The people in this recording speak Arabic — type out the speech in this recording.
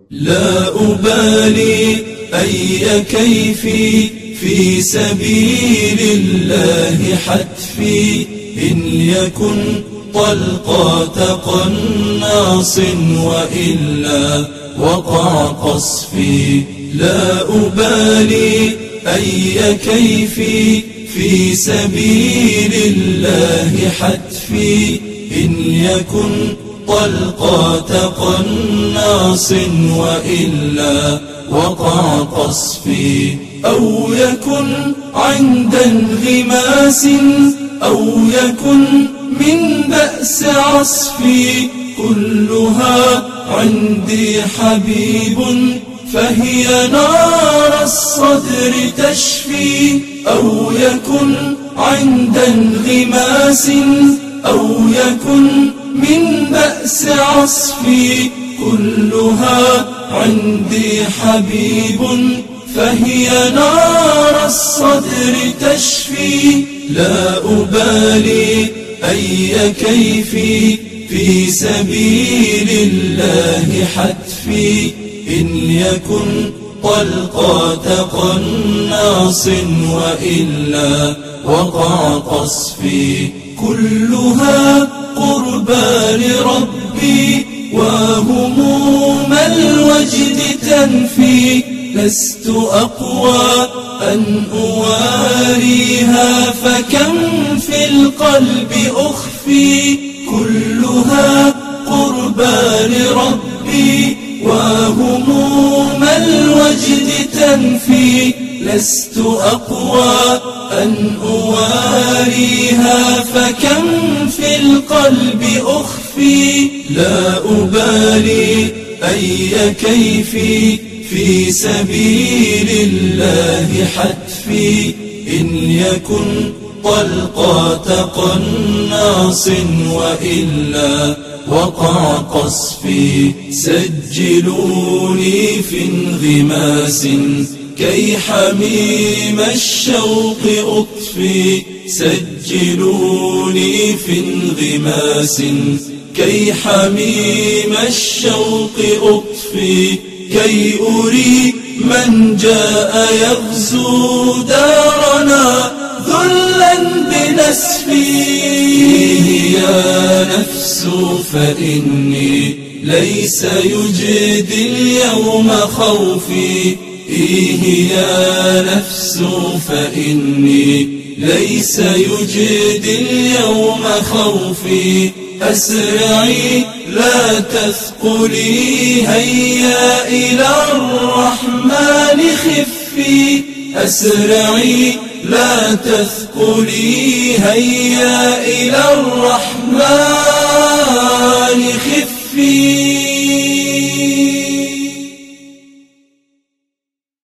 لا أبالي أي كيفي في سبيل الله حتفي، إن يكن طلقات قناص وإلا وقع قصفي. لا أبالي أي كيفي في سبيل الله حتفي، إن يكن طلقات قناص وإلا وقع قصفي. أو يكن عند انغماس أو يكن من بأس عصفي، كلها عندي حبيب فهي نار الصدر تشفي. أو يكن عند انغماس أو يكن من بأس عصفي، كلها عندي حبيب فهي نار الصدر تشفي. لا أبالي أي كيفي في سبيل الله حتفي، إن يكن طلقات قناص وإلا وقع قصفي. كلها قربى لربي وهموم الوجد تنفي، لست أقوى أن أواريها فكم في القلب أخفي. كلها قربى لربي وهموم الوجد تنفي، لست أقوى أن أواريها فكم في القلب أخفي. لا أبالي أي كيفي في سبيل الله حتفي، إن يكن طلقات قناص وإلا وقع قصفي. سجلوني في انغماس كي حميم الشوق أطفي. سجلوني في انغماس كي حميم الشوق أطفي، كي أري من جاء يغزو دارنا ذلا بنسفي. يا نفس فإني ليس يجدي اليوم خوفي. يا نفس فإني ليس يجدي اليوم خوفي. أسرعي لا تثقلي هيا إلى الرحمن خفي. أسرعي لا تثقلي هيا إلى الرحمن خفي.